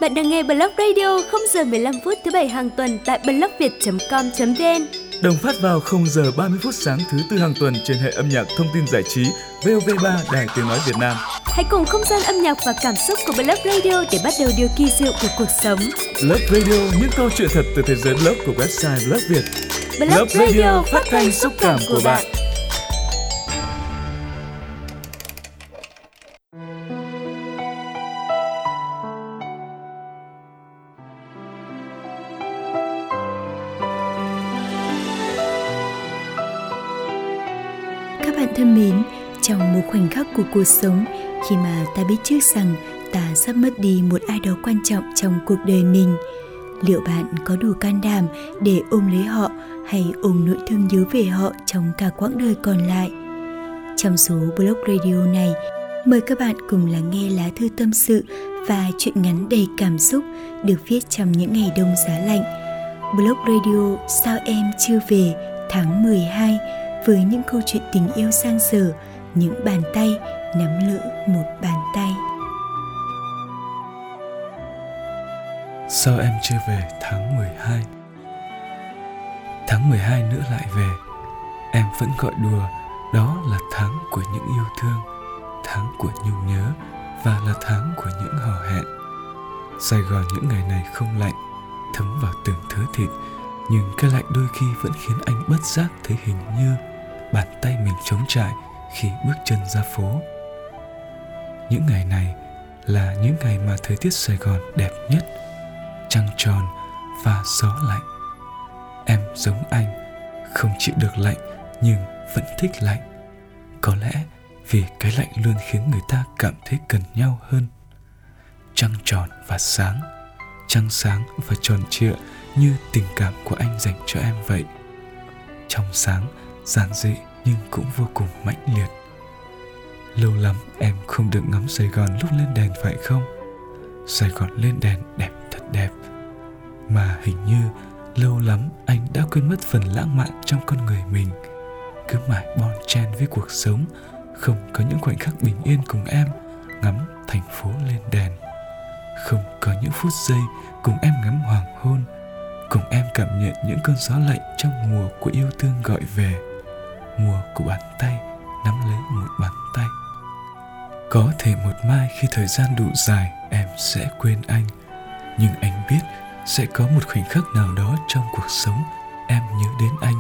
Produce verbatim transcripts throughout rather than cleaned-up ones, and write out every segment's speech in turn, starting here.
Bạn đang nghe Blog Radio không giờ mười lăm phút thứ bảy hàng tuần tại blogviet chấm com chấm vn. Đồng phát vào không giờ ba mươi phút sáng thứ tư hàng tuần trên hệ âm nhạc thông tin giải trí vê o vê ba Đài Tiếng nói Việt Nam. Hãy cùng không gian âm nhạc và cảm xúc của Blog Radio để bắt đầu điều kỳ diệu của cuộc sống. Blog Radio, những câu chuyện thật từ thế giới blog của website Blog Việt. Blog, Blog Radio, phát thanh xúc cảm của bạn. Các bạn thân mến, trong một khoảnh khắc của cuộc sống, khi mà ta biết trước rằng ta sắp mất đi một ai đó quan trọng trong cuộc đời mình, liệu bạn có đủ can đảm để ôm lấy họ hay ôm nỗi thương nhớ về họ trong cả quãng đời còn lại? Trong số Blog Radio này, mời các bạn cùng lắng nghe lá thư tâm sự và chuyện ngắn đầy cảm xúc được viết trong những ngày đông giá lạnh. Blog Radio Sao Em Chưa Về tháng mười hai, với những câu chuyện tình yêu sang sờ, những bàn tay nắm lỡ một bàn tay. Sao em chưa về tháng mười hai? Tháng mười hai nữa lại về, em vẫn gọi đùa đó là tháng của những yêu thương, tháng của nhung nhớ và là tháng của những hò hẹn. Sài Gòn những ngày này không lạnh, thấm vào từng thớ thịt, nhưng cái lạnh đôi khi vẫn khiến anh bất giác thấy hình như bàn tay mình trống trải khi bước chân ra phố. Những ngày này là những ngày mà thời tiết Sài Gòn đẹp nhất, trăng tròn và gió lạnh. Em giống anh, không chịu được lạnh nhưng vẫn thích lạnh. Có lẽ vì cái lạnh luôn khiến người ta cảm thấy cần nhau hơn. Trăng tròn và sáng, trăng sáng và tròn trịa như tình cảm của anh dành cho em vậy. Trong sáng, giản dị nhưng cũng vô cùng mãnh liệt. Lâu lắm em không được ngắm Sài Gòn lúc lên đèn phải không? Sài Gòn lên đèn đẹp thật đẹp. Mà hình như lâu lắm anh đã quên mất phần lãng mạn trong con người mình. Cứ mãi bon chen với cuộc sống, không có những khoảnh khắc bình yên cùng em ngắm thành phố lên đèn. Không có những phút giây cùng em ngắm hoàng hôn, cùng em cảm nhận những cơn gió lạnh trong mùa của yêu thương gọi về, mùa của bàn tay nắm lấy một bàn tay. Có thể một mai khi thời gian đủ dài em sẽ quên anh, nhưng anh biết sẽ có một khoảnh khắc nào đó trong cuộc sống em nhớ đến anh.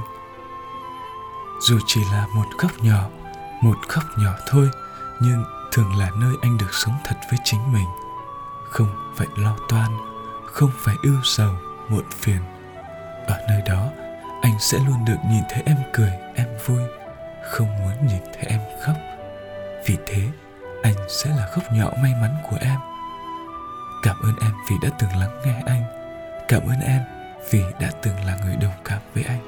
Dù chỉ là một góc nhỏ, một góc nhỏ thôi, nhưng thường là nơi anh được sống thật với chính mình. Không phải lo toan, không phải ưu sầu, muộn phiền. Ở nơi đó, anh sẽ luôn được nhìn thấy em cười, em vui, không muốn nhìn thấy em khóc. Vì thế, anh sẽ là góc nhỏ may mắn của em. Cảm ơn em vì đã từng lắng nghe anh. Cảm ơn em vì đã từng là người đồng cảm với anh.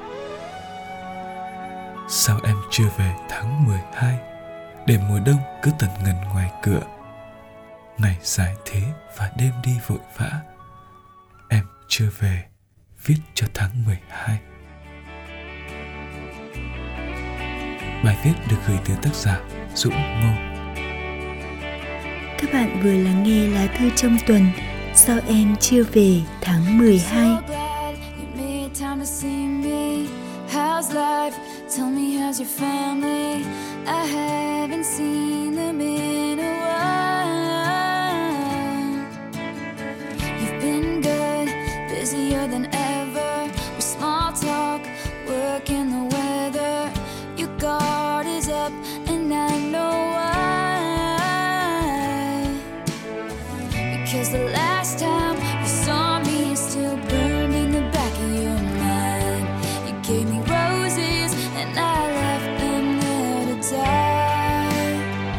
Sao em chưa về tháng mười hai, để mùa đông cứ tần ngần ngoài cửa. Ngày dài thế và đêm đi vội vã, em chưa về, viết cho tháng mười hai. Bài viết được gửi từ tác giả Dũng Ngô. Các bạn vừa lắng nghe lá thư trong tuần Sao Em Chưa Về tháng mười hai. How's life? Tell me, how's your family? I haven't seen them in a while. You've been good, busier than ever, with small talk, work and the weather. Your guard is up and I know why. Because the last time you saw me is still burned in the back of your mind. You gave me roses and I left them there to die.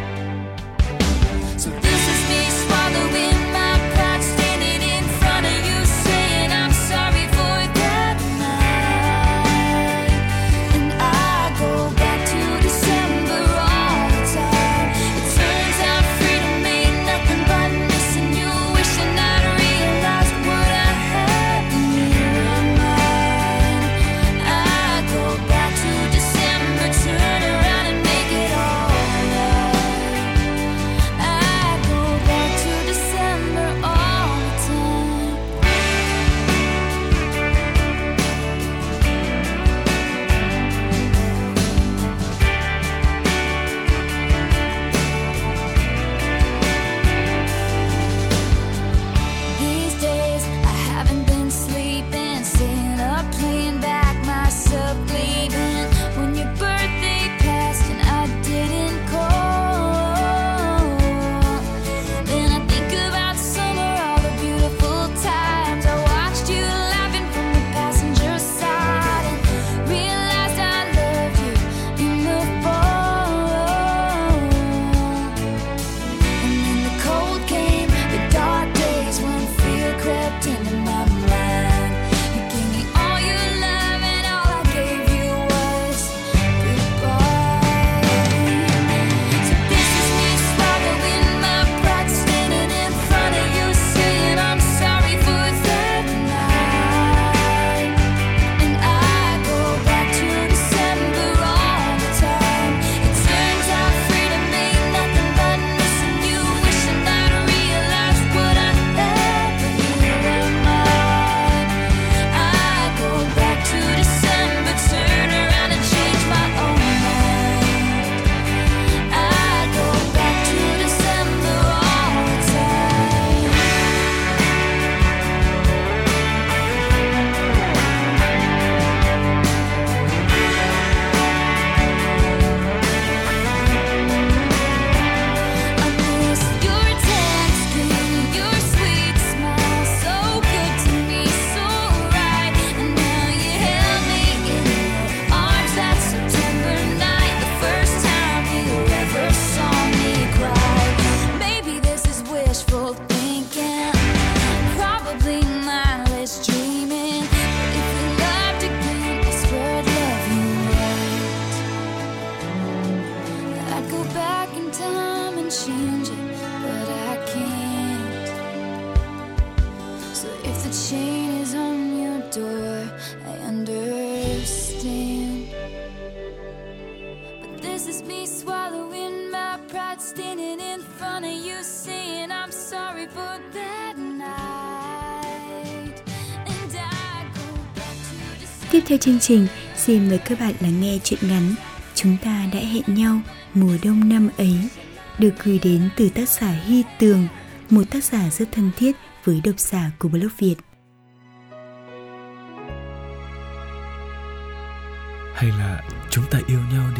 back in time and change it, but I can't. So if the chain is on your door, I understand. But this is me swallowing my pride, standing in front of you saying I'm sorry for that night. And I go back to the... Tiếp theo chương trình, xin mời các bạn lắng nghe truyện ngắn Chúng ta đã hẹn nhau mùa đông năm ấy, được gửi đến từ tác giả Hy Tường, một tác giả rất thân thiết với độc giả của blog Việt. Hay là chúng ta yêu nhau đi?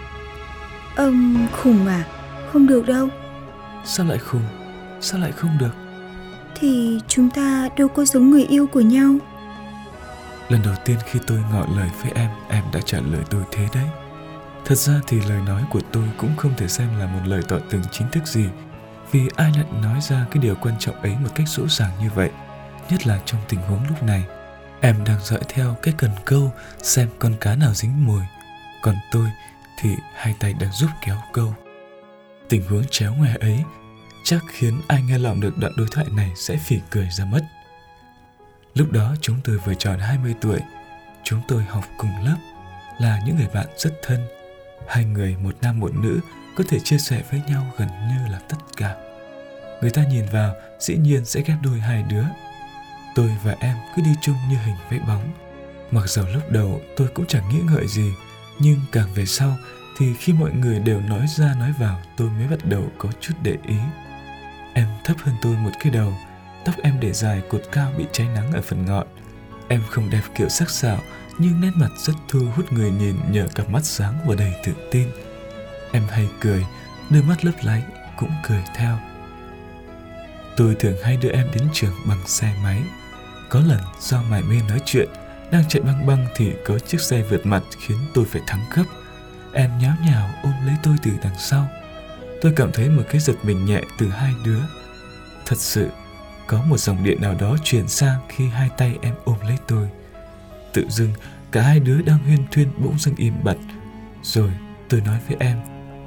Ông khùng à? Không được đâu. Sao lại khùng? Sao lại không được? Thì chúng ta đâu có giống người yêu của nhau. Lần đầu tiên khi tôi ngỏ lời với em, em đã trả lời tôi thế đấy. Thật ra thì lời nói của tôi cũng không thể xem là một lời tỏ tình chính thức gì, vì ai lại nói ra cái điều quan trọng ấy một cách dỗ dàng như vậy, nhất là trong tình huống lúc này. Em đang dõi theo cái cần câu xem con cá nào dính mồi, còn tôi thì hai tay đang giúp kéo câu. Tình huống chéo ngoe ấy chắc khiến ai nghe lọm được đoạn đối thoại này sẽ phỉ cười ra mất. Lúc đó chúng tôi vừa tròn hai mươi tuổi, chúng tôi học cùng lớp, là những người bạn rất thân. Hai người, một nam một nữ, có thể chia sẻ với nhau gần như là tất cả. Người ta nhìn vào dĩ nhiên sẽ ghép đôi hai đứa. Tôi và em cứ đi chung như hình với bóng. Mặc dầu lúc đầu tôi cũng chẳng nghĩ ngợi gì, nhưng càng về sau thì khi mọi người đều nói ra nói vào, tôi mới bắt đầu có chút để ý. Em thấp hơn tôi một cái đầu, tóc em để dài cột cao bị cháy nắng ở phần ngọn. Em không đẹp kiểu sắc sảo, nhưng nét mặt rất thu hút người nhìn nhờ cặp mắt sáng và đầy tự tin. Em hay cười, đôi mắt lấp láy cũng cười theo. Tôi thường hay đưa em đến trường bằng xe máy. Có lần do mải mê nói chuyện, đang chạy băng băng thì có chiếc xe vượt mặt khiến tôi phải thắng gấp. Em nháo nhào ôm lấy tôi từ đằng sau. Tôi cảm thấy một cái giật mình nhẹ từ hai đứa. Thật sự, có một dòng điện nào đó truyền sang khi hai tay em ôm lấy tôi. Tự dưng, cả hai đứa đang huyên thuyên bỗng dưng im bặt. Rồi tôi nói với em,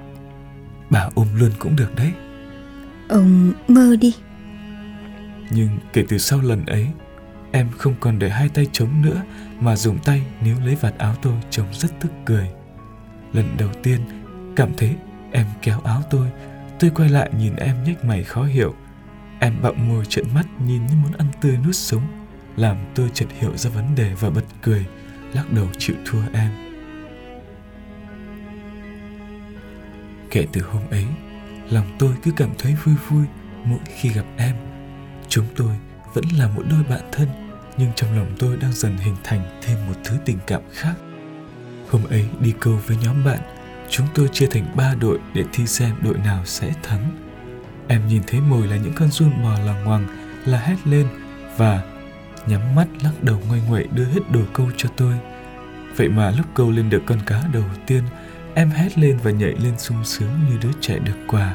bà ôm luôn cũng được đấy. Ông mơ đi. Nhưng kể từ sau lần ấy, em không còn để hai tay trống nữa mà dùng tay níu lấy vạt áo tôi trông rất tức cười. Lần đầu tiên cảm thấy em kéo áo tôi, tôi quay lại nhìn em nhếch mày khó hiểu. Em bặm môi trợn mắt nhìn như muốn ăn tươi nuốt sống, làm tôi chợt hiểu ra vấn đề và bật cười, lắc đầu chịu thua em. Kể từ hôm ấy, lòng tôi cứ cảm thấy vui vui mỗi khi gặp em. Chúng tôi vẫn là một đôi bạn thân, nhưng trong lòng tôi đang dần hình thành thêm một thứ tình cảm khác. Hôm ấy đi câu với nhóm bạn, chúng tôi chia thành ba đội để thi xem đội nào sẽ thắng. Em nhìn thấy mồi là những con giun bò loằng ngoằng là hét lên và nhắm mắt lắc đầu ngoay ngoậy đưa hết đồ câu cho tôi. Vậy mà lúc câu lên được con cá đầu tiên, em hét lên và nhảy lên sung sướng như đứa trẻ được quà.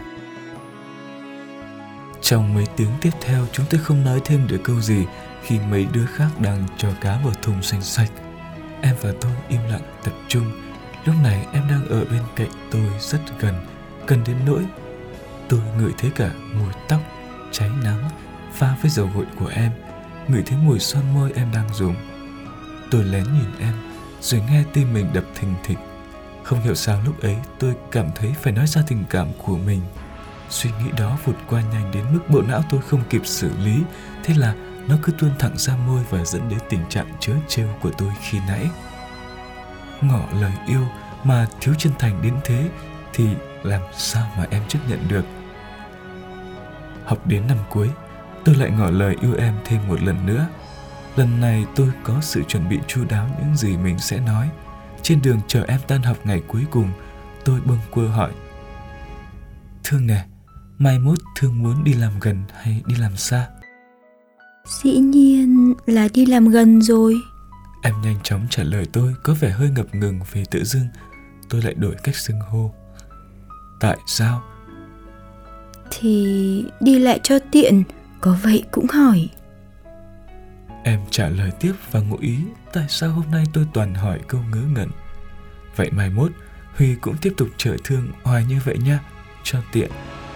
Trong mấy tiếng tiếp theo, chúng tôi không nói thêm được câu gì khi mấy đứa khác đang cho cá vào thùng xanh sạch. Em và tôi im lặng tập trung. Lúc này em đang ở bên cạnh tôi rất gần, gần đến nỗi tôi ngửi thấy cả mùi tóc cháy nắng pha với dầu gội của em, ngửi thấy mùi son môi em đang dùng. Tôi lén nhìn em, rồi nghe tim mình đập thình thịch. Không hiểu sao lúc ấy tôi cảm thấy phải nói ra tình cảm của mình. Suy nghĩ đó vụt qua nhanh đến mức bộ não tôi không kịp xử lý, thế là nó cứ tuôn thẳng ra môi và dẫn đến tình trạng trớ trêu của tôi khi nãy. Ngỏ lời yêu mà thiếu chân thành đến thế thì làm sao mà em chấp nhận được. Học đến năm cuối, tôi lại ngỏ lời yêu em thêm một lần nữa. Lần này tôi có sự chuẩn bị chu đáo những gì mình sẽ nói. Trên đường chờ em tan học ngày cuối cùng, tôi bâng quơ hỏi: Thương nè, mai mốt Thương muốn đi làm gần hay đi làm xa? Dĩ nhiên là đi làm gần rồi. Em nhanh chóng trả lời tôi, có vẻ hơi ngập ngừng vì tự dưng tôi lại đổi cách xưng hô. Tại sao? Thì đi lại cho tiện, có vậy cũng hỏi. Em trả lời tiếp và ngụ ý tại sao hôm nay tôi toàn hỏi câu ngớ ngẩn. Vậy mai mốt Huy cũng tiếp tục chở Thương hoài như vậy nha, cho tiện.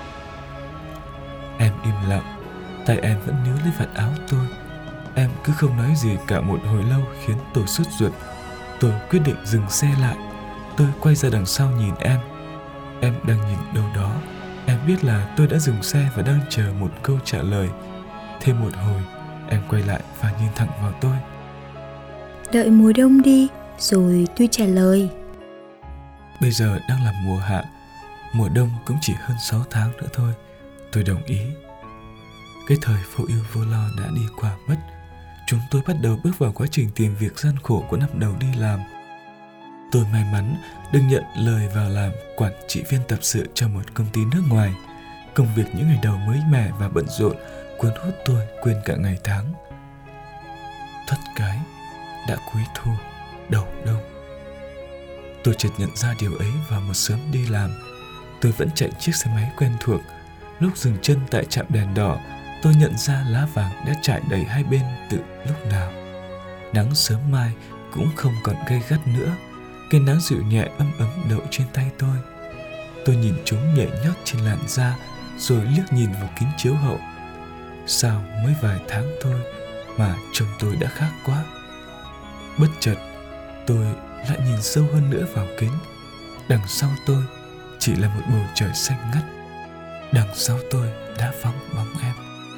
Em im lặng, tay em vẫn níu lấy vạt áo tôi. Em cứ không nói gì cả một hồi lâu khiến tôi sốt ruột. Tôi quyết định dừng xe lại. Tôi quay ra đằng sau nhìn em. Em đang nhìn đâu đó. Em biết là tôi đã dừng xe và đang chờ một câu trả lời. Thêm một hồi, em quay lại và nhìn thẳng vào tôi. Đợi mùa đông đi, rồi tôi trả lời. Bây giờ đang là mùa hạ, mùa đông cũng chỉ hơn sáu tháng nữa thôi. Tôi đồng ý. Cái thời vô ưu vô lo đã đi qua mất. Chúng tôi bắt đầu bước vào quá trình tìm việc gian khổ của năm đầu đi làm. Tôi may mắn được nhận lời vào làm quản trị viên tập sự cho một công ty nước ngoài. Công việc những ngày đầu mới mẻ và bận rộn cuốn hút tôi quên cả ngày tháng. Thoát cái, đã cuối thu, đầu đông. Tôi chợt nhận ra điều ấy vào một sớm đi làm. Tôi vẫn chạy chiếc xe máy quen thuộc. Lúc dừng chân tại trạm đèn đỏ, tôi nhận ra lá vàng đã trải đầy hai bên từ lúc nào. Nắng sớm mai cũng không còn gay gắt nữa. Cái nắng dịu nhẹ ấm ấm đậu trên tay tôi. Tôi nhìn chúng nhảy nhót trên làn da, rồi liếc nhìn vào kính chiếu hậu. Sao mới vài tháng thôi mà trông tôi đã khác quá. Bất chợt, tôi lại nhìn sâu hơn nữa vào kính. Đằng sau tôi chỉ là một bầu trời xanh ngắt. Đằng sau tôi đã vắng bóng em.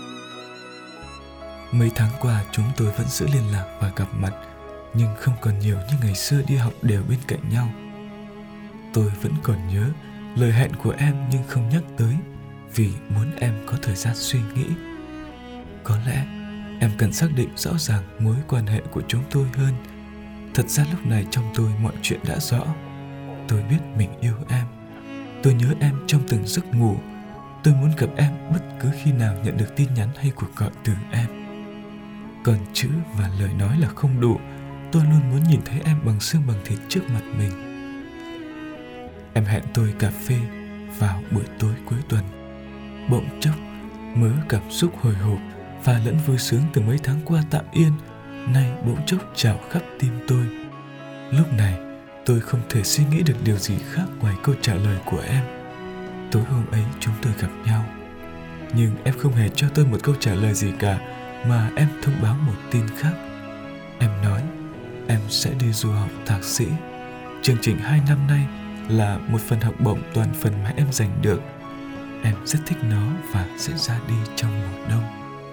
Mấy tháng qua chúng tôi vẫn giữ liên lạc và gặp mặt, nhưng không còn nhiều như ngày xưa đi học đều bên cạnh nhau. Tôi vẫn còn nhớ lời hẹn của em nhưng không nhắc tới, vì muốn em có thời gian suy nghĩ. Có lẽ em cần xác định rõ ràng mối quan hệ của chúng tôi hơn. Thật ra lúc này trong tôi mọi chuyện đã rõ. Tôi biết mình yêu em. Tôi nhớ em trong từng giấc ngủ. Tôi muốn gặp em bất cứ khi nào nhận được tin nhắn hay cuộc gọi từ em. Còn chữ và lời nói là không đủ. Tôi luôn muốn nhìn thấy em bằng xương bằng thịt trước mặt mình. Em hẹn tôi cà phê vào buổi tối cuối tuần. Bỗng chốc, mớ cảm xúc hồi hộp và lẫn vui sướng từ mấy tháng qua tạm yên nay bỗng chốc trào khắp tim tôi. Lúc này, tôi không thể suy nghĩ được điều gì khác ngoài câu trả lời của em. Tối hôm ấy chúng tôi gặp nhau, nhưng em không hề cho tôi một câu trả lời gì cả, mà em thông báo một tin khác. Em nói em sẽ đi du học thạc sĩ. Chương trình hai năm nay là một phần học bổng toàn phần mà em giành được. Em rất thích nó và sẽ ra đi trong mùa đông.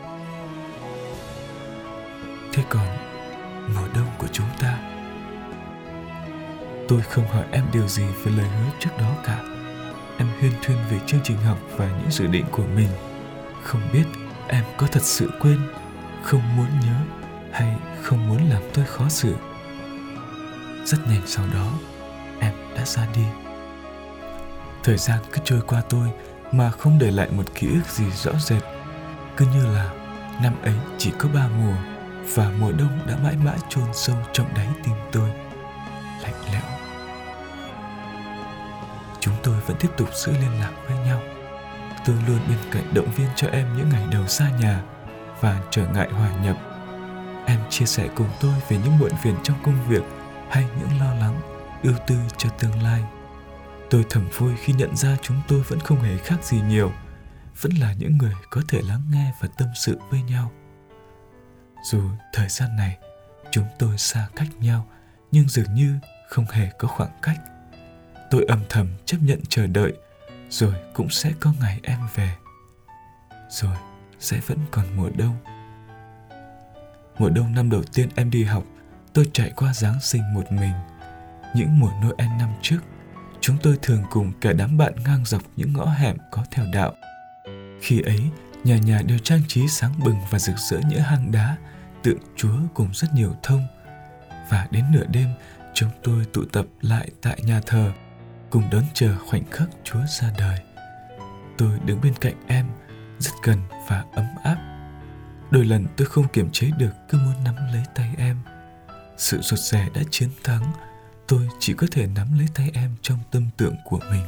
Thế còn mùa đông của chúng ta? Tôi không hỏi em điều gì về lời hứa trước đó cả. Em huyên thuyên về chương trình học và những dự định của mình. Không biết em có thật sự quên, không muốn nhớ hay không muốn làm tôi khó xử. Rất nhanh sau đó, em đã ra đi. Thời gian cứ trôi qua tôi mà không để lại một ký ức gì rõ rệt. Cứ như là năm ấy chỉ có ba mùa, và mùa đông đã mãi mãi chôn sâu trong đáy tim tôi, lạnh lẽo. Chúng tôi vẫn tiếp tục giữ liên lạc với nhau. Tôi luôn bên cạnh động viên cho em những ngày đầu xa nhà và trở ngại hòa nhập. Em chia sẻ cùng tôi về những muộn phiền trong công việc hay những lo lắng, ưu tư cho tương lai. Tôi thầm vui khi nhận ra chúng tôi vẫn không hề khác gì nhiều, vẫn là những người có thể lắng nghe và tâm sự với nhau. Dù thời gian này chúng tôi xa cách nhau, nhưng dường như không hề có khoảng cách. Tôi âm thầm chấp nhận chờ đợi, rồi cũng sẽ có ngày em về. Rồi sẽ vẫn còn mùa đông. Mùa đông năm đầu tiên em đi học, tôi trải qua Giáng sinh một mình. Những mùa Noel năm trước, chúng tôi thường cùng cả đám bạn ngang dọc những ngõ hẻm có theo đạo. Khi ấy, nhà nhà đều trang trí sáng bừng và rực rỡ những hang đá, tượng Chúa cùng rất nhiều thông. Và đến nửa đêm, chúng tôi tụ tập lại tại nhà thờ, cùng đón chờ khoảnh khắc Chúa ra đời. Tôi đứng bên cạnh em, rất gần và ấm áp. Đôi lần tôi không kiềm chế được, cứ muốn nắm lấy tay em. Sự rụt rè đã chiến thắng, tôi chỉ có thể nắm lấy tay em trong tâm tưởng của mình.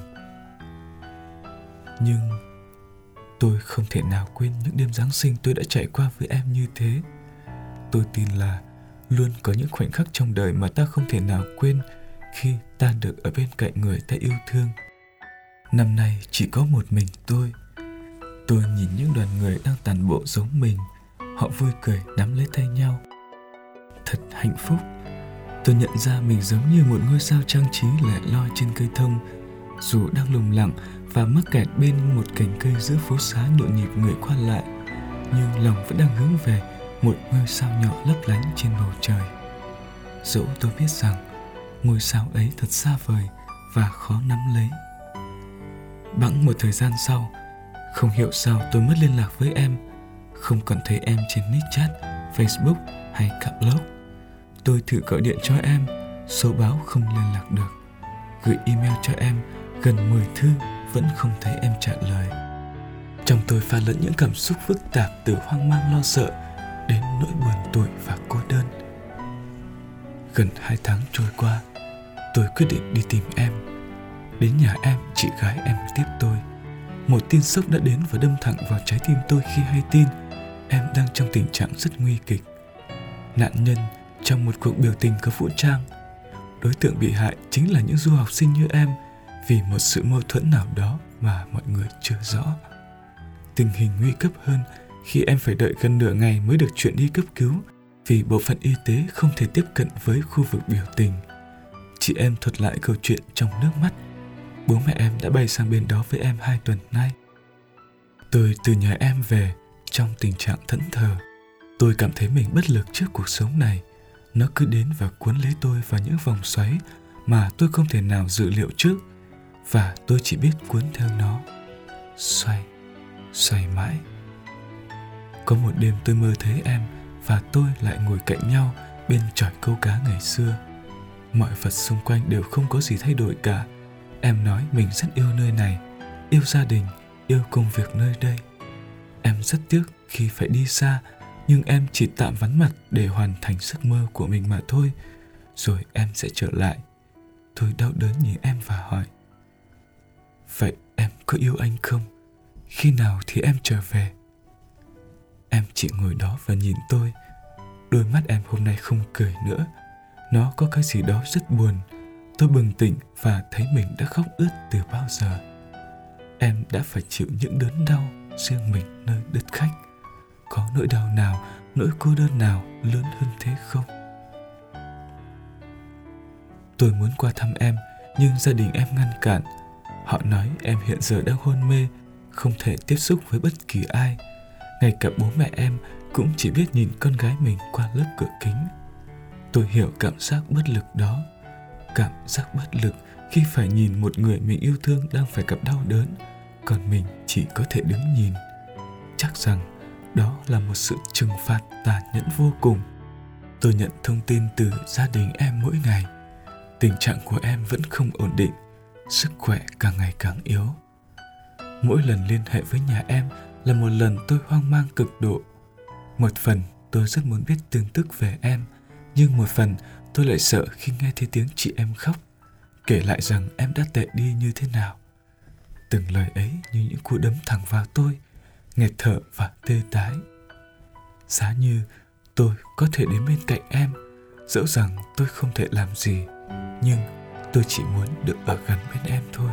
Nhưng tôi không thể nào quên những đêm Giáng sinh tôi đã trải qua với em như thế. Tôi tin là luôn có những khoảnh khắc trong đời mà ta không thể nào quên khi ta được ở bên cạnh người ta yêu thương. Năm nay chỉ có một mình tôi. Tôi nhìn những đoàn người đang tản bộ giống mình. Họ vui cười nắm lấy tay nhau. Thật hạnh phúc. Tôi nhận ra mình giống như một ngôi sao trang trí lẻ loi trên cây thông, dù đang lùng lẳng và mắc kẹt bên một cành cây giữa phố xá nhộn nhịp người qua lại, nhưng lòng vẫn đang hướng về một ngôi sao nhỏ lấp lánh trên bầu trời. Dẫu tôi biết rằng ngôi sao ấy thật xa vời và khó nắm lấy. Bẵng một thời gian sau, không hiểu sao tôi mất liên lạc với em, không còn thấy em trên nick chat, Facebook hay cả blog. Tôi thử gọi điện cho em, số báo không liên lạc được. Gửi email cho em, gần mười thư vẫn không thấy em trả lời. Trong tôi pha lẫn những cảm xúc phức tạp từ hoang mang lo sợ đến nỗi buồn tủi và cô đơn. Gần hai tháng trôi qua, tôi quyết định đi tìm em. Đến nhà em, chị gái em tiếp tôi. Một tin sốc đã đến và đâm thẳng vào trái tim tôi khi hay tin em đang trong tình trạng rất nguy kịch. Nạn nhân trong một cuộc biểu tình có vũ trang. Đối tượng bị hại chính là những du học sinh như em, vì một sự mâu thuẫn nào đó mà mọi người chưa rõ. Tình hình nguy cấp hơn khi em phải đợi gần nửa ngày mới được chuyển đi cấp cứu, vì bộ phận y tế không thể tiếp cận với khu vực biểu tình. Chị em thuật lại câu chuyện trong nước mắt. Bố mẹ em đã bay sang bên đó với em hai tuần nay. Tôi từ nhà em về trong tình trạng thẫn thờ. Tôi cảm thấy mình bất lực trước cuộc sống này. Nó cứ đến và cuốn lấy tôi vào những vòng xoáy mà tôi không thể nào dự liệu trước, và tôi chỉ biết cuốn theo nó, xoay, xoay mãi. Có một đêm tôi mơ thấy em và tôi lại ngồi cạnh nhau bên chòi câu cá ngày xưa. Mọi vật xung quanh đều không có gì thay đổi cả. Em nói mình rất yêu nơi này, yêu gia đình, yêu công việc nơi đây. Em rất tiếc khi phải đi xa, nhưng em chỉ tạm vắng mặt để hoàn thành giấc mơ của mình mà thôi. Rồi em sẽ trở lại. Tôi đau đớn nhìn em và hỏi: vậy em có yêu anh không? Khi nào thì em trở về? Em chỉ ngồi đó và nhìn tôi. Đôi mắt em hôm nay không cười nữa. Nó có cái gì đó rất buồn. Tôi bừng tỉnh và thấy mình đã khóc ướt từ bao giờ. Em đã phải chịu những đớn đau riêng mình nơi đất khách. Có nỗi đau nào, nỗi cô đơn nào lớn hơn thế không? Tôi muốn qua thăm em, nhưng gia đình em ngăn cản. Họ nói em hiện giờ đang hôn mê, không thể tiếp xúc với bất kỳ ai. Ngay cả bố mẹ em cũng chỉ biết nhìn con gái mình qua lớp cửa kính. Tôi hiểu cảm giác bất lực đó. Cảm giác bất lực khi phải nhìn một người mình yêu thương đang phải gặp đau đớn, còn mình chỉ có thể đứng nhìn. Chắc rằng đó là một sự trừng phạt tàn nhẫn vô cùng. Tôi nhận thông tin từ gia đình em mỗi ngày. Tình trạng của em vẫn không ổn định, sức khỏe càng ngày càng yếu. Mỗi lần liên hệ với nhà em là một lần tôi hoang mang cực độ. Một phần tôi rất muốn biết tin tức về em, nhưng một phần tôi lại sợ khi nghe thấy tiếng chị em khóc, kể lại rằng em đã tệ đi như thế nào. Từng lời ấy như những cú đấm thẳng vào tôi, nghẹt thở và tê tái. Giá như tôi có thể đến bên cạnh em, dẫu rằng tôi không thể làm gì, nhưng tôi chỉ muốn được ở gần bên em thôi.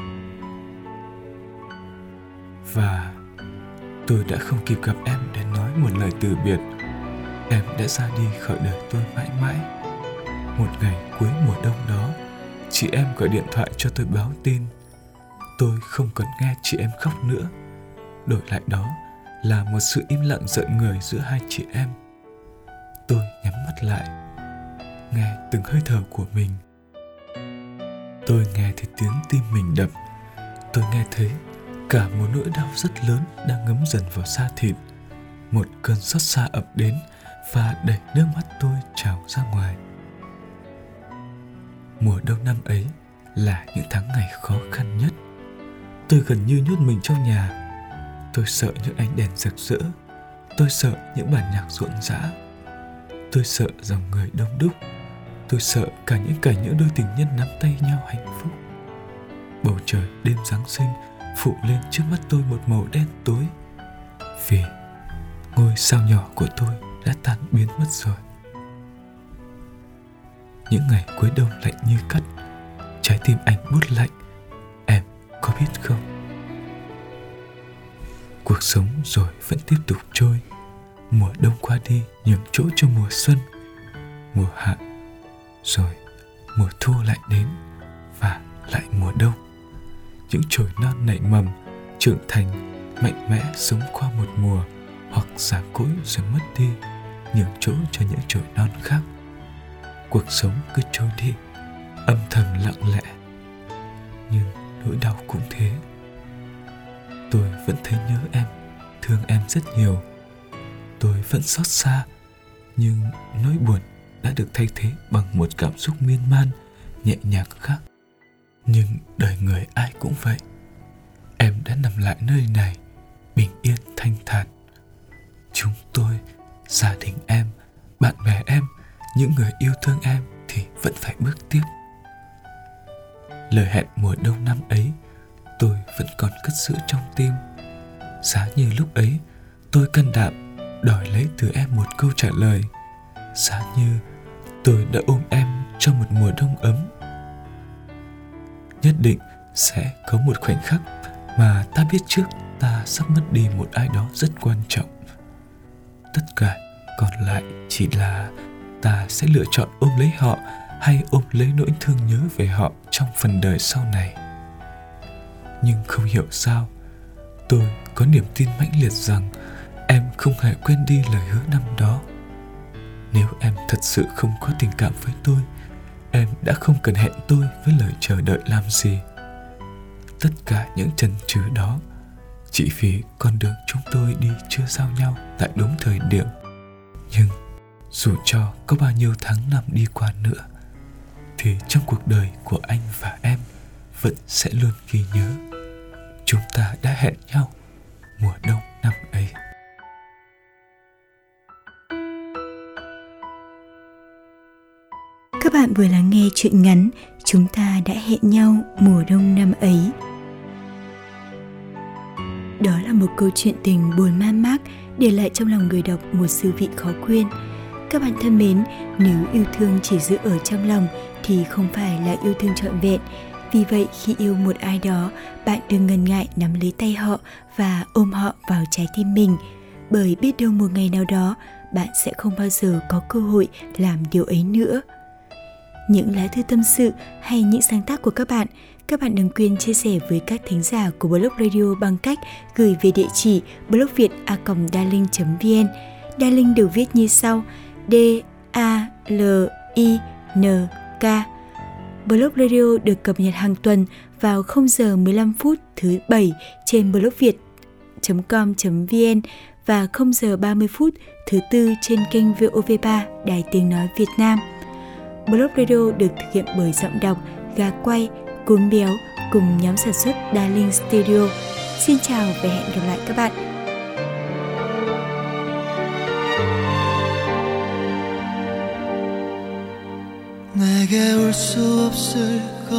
Và tôi đã không kịp gặp em để nói một lời từ biệt. Em đã ra đi khỏi đời tôi mãi mãi. Một ngày cuối mùa đông đó, chị em gọi điện thoại cho tôi báo tin. Tôi không còn nghe chị em khóc nữa. Đổi lại đó là một sự im lặng giận người giữa hai chị em. Tôi nhắm mắt lại, nghe từng hơi thở của mình. Tôi nghe thấy tiếng tim mình đập. Tôi nghe thấy cả một nỗi đau rất lớn đang ngấm dần vào da thịt. Một cơn xót xa ập đến và đẩy nước mắt tôi trào ra ngoài. Mùa đông năm ấy là những tháng ngày khó khăn nhất. Tôi gần như nhốt mình trong nhà. Tôi sợ những ánh đèn rực rỡ. Tôi sợ những bản nhạc rộn rã. Tôi sợ dòng người đông đúc. Tôi sợ cả những cảnh những đôi tình nhân nắm tay nhau hạnh phúc. Bầu trời đêm Giáng sinh phủ lên trước mắt tôi một màu đen tối, vì ngôi sao nhỏ của tôi đã tan biến mất rồi. Những ngày cuối đông lạnh như cắt, trái tim anh buốt lạnh. Em có biết không? Cuộc sống rồi vẫn tiếp tục trôi. Mùa đông qua đi nhường chỗ cho mùa xuân, mùa hạ, rồi mùa thu lại đến, và lại mùa đông. Những chồi non nảy mầm, trưởng thành, mạnh mẽ sống qua một mùa, hoặc già cỗi rồi mất đi, nhường chỗ cho những chồi non khác. Cuộc sống cứ trôi đi, âm thầm lặng lẽ. Nhưng nỗi đau cũng thế. Tôi vẫn thấy nhớ em, thương em rất nhiều. Tôi vẫn xót xa, nhưng nỗi buồn đã được thay thế bằng một cảm xúc miên man, nhẹ nhàng khác. Nhưng đời người ai cũng vậy. Em đã nằm lại nơi này, bình yên thanh thản. Chúng tôi, gia đình em, bạn bè em, những người yêu thương em thì vẫn phải bước tiếp. Lời hẹn mùa đông năm ấy tôi vẫn còn cất giữ trong tim. Giá như lúc ấy tôi can đảm đòi lấy từ em một câu trả lời. Giá như tôi đã ôm em trong một mùa đông ấm. Nhất định sẽ có một khoảnh khắc mà ta biết trước ta sắp mất đi một ai đó rất quan trọng. Tất cả còn lại chỉ là ta sẽ lựa chọn ôm lấy họ hay ôm lấy nỗi thương nhớ về họ trong phần đời sau này. Nhưng không hiểu sao, tôi có niềm tin mãnh liệt rằng em không hề quên đi lời hứa năm đó. Nếu em thật sự không có tình cảm với tôi, em đã không cần hẹn tôi với lời chờ đợi làm gì. Tất cả những chần chừ đó chỉ vì con đường chúng tôi đi chưa giao nhau tại đúng thời điểm. Nhưng dù cho có bao nhiêu tháng năm đi qua nữa, thì trong cuộc đời của anh và em vẫn sẽ luôn ghi nhớ chúng ta đã hẹn nhau mùa đông năm ấy. Các bạn vừa lắng nghe truyện ngắn Chúng ta đã hẹn nhau mùa đông năm ấy. Đó là một câu chuyện tình buồn man mác, để lại trong lòng người đọc một dư vị khó quên. Các bạn thân mến, nếu yêu thương chỉ giữ ở trong lòng thì không phải là yêu thương trọn vẹn. Vì vậy, khi yêu một ai đó, bạn đừng ngần ngại nắm lấy tay họ và ôm họ vào trái tim mình. Bởi biết đâu một ngày nào đó, bạn sẽ không bao giờ có cơ hội làm điều ấy nữa. Những lá thư tâm sự hay những sáng tác của các bạn, các bạn đừng quên chia sẻ với các thính giả của Blog Radio bằng cách gửi về địa chỉ blogviet a còng darling chấm vn. Darling được viết như sau: D A L I N K. Blog Radio được cập nhật hàng tuần vào không giờ mười lăm phút thứ bảy trên blogviet chấm com chấm vn và không giờ ba mươi phút thứ tư trên kênh vê o vê ba Đài Tiếng Nói Việt Nam. Blog Radio được thực hiện bởi giọng đọc Gà Quay, Cún Béo cùng nhóm sản xuất Darling Studio. Xin chào và hẹn gặp lại các bạn. 내게 올 수 없을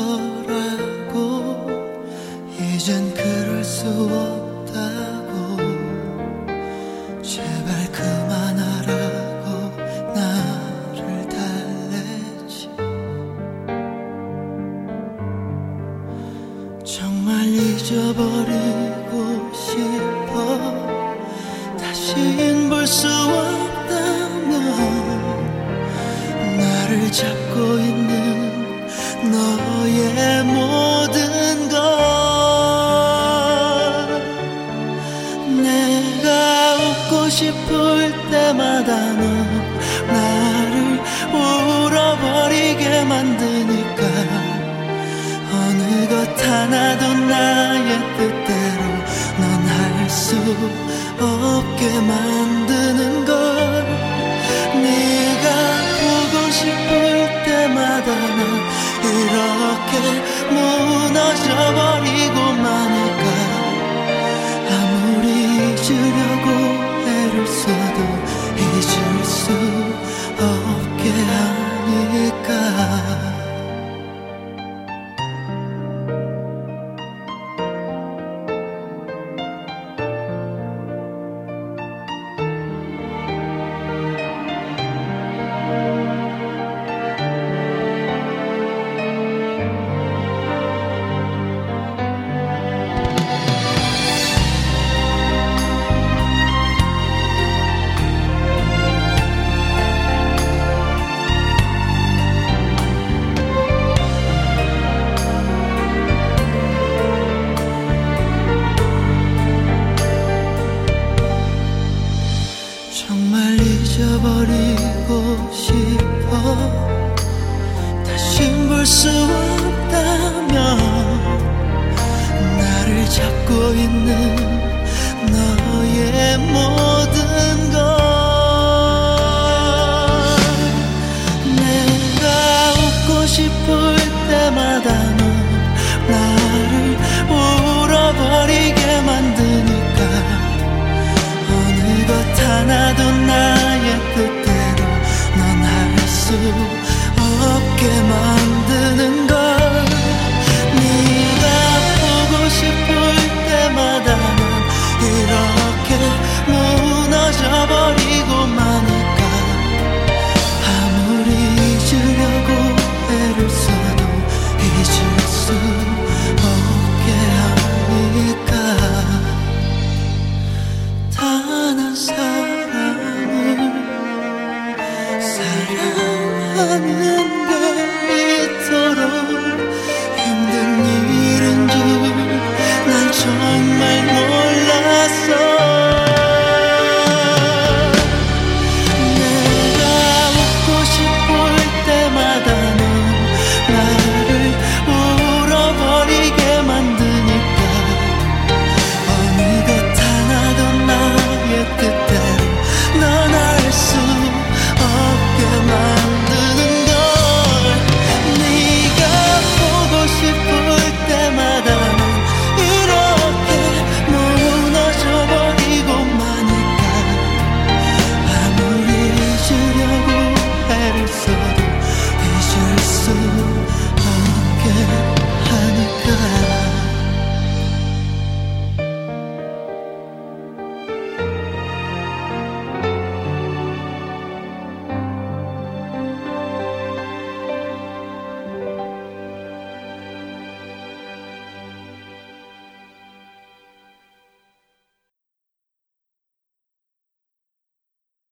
거라고 이젠 그럴 수 없다고 제발 그만하라고 나를 달래지 정말 잊어버리고 싶어 다신 볼 수 없다면 나를 잡고 있는 너의 모든 것 내가 웃고 싶을 때마다 넌 나를 울어버리게 만드니까 어느 것 하나도 나의 뜻대로 넌 할 수 없게 만드는 걸 네가 보고 싶을 때마다 난 이렇게 무너져버리고 마니까 아무리 잊으려고 애를 써도 잊을 수 없게 하니까 잡고 있는 너의 모든 것 내가 웃고 싶을 때마다 넌 나를 울어버리게 만드니까 어느 것 하나도 나의 뜻대로 넌 할 수 없게 만들어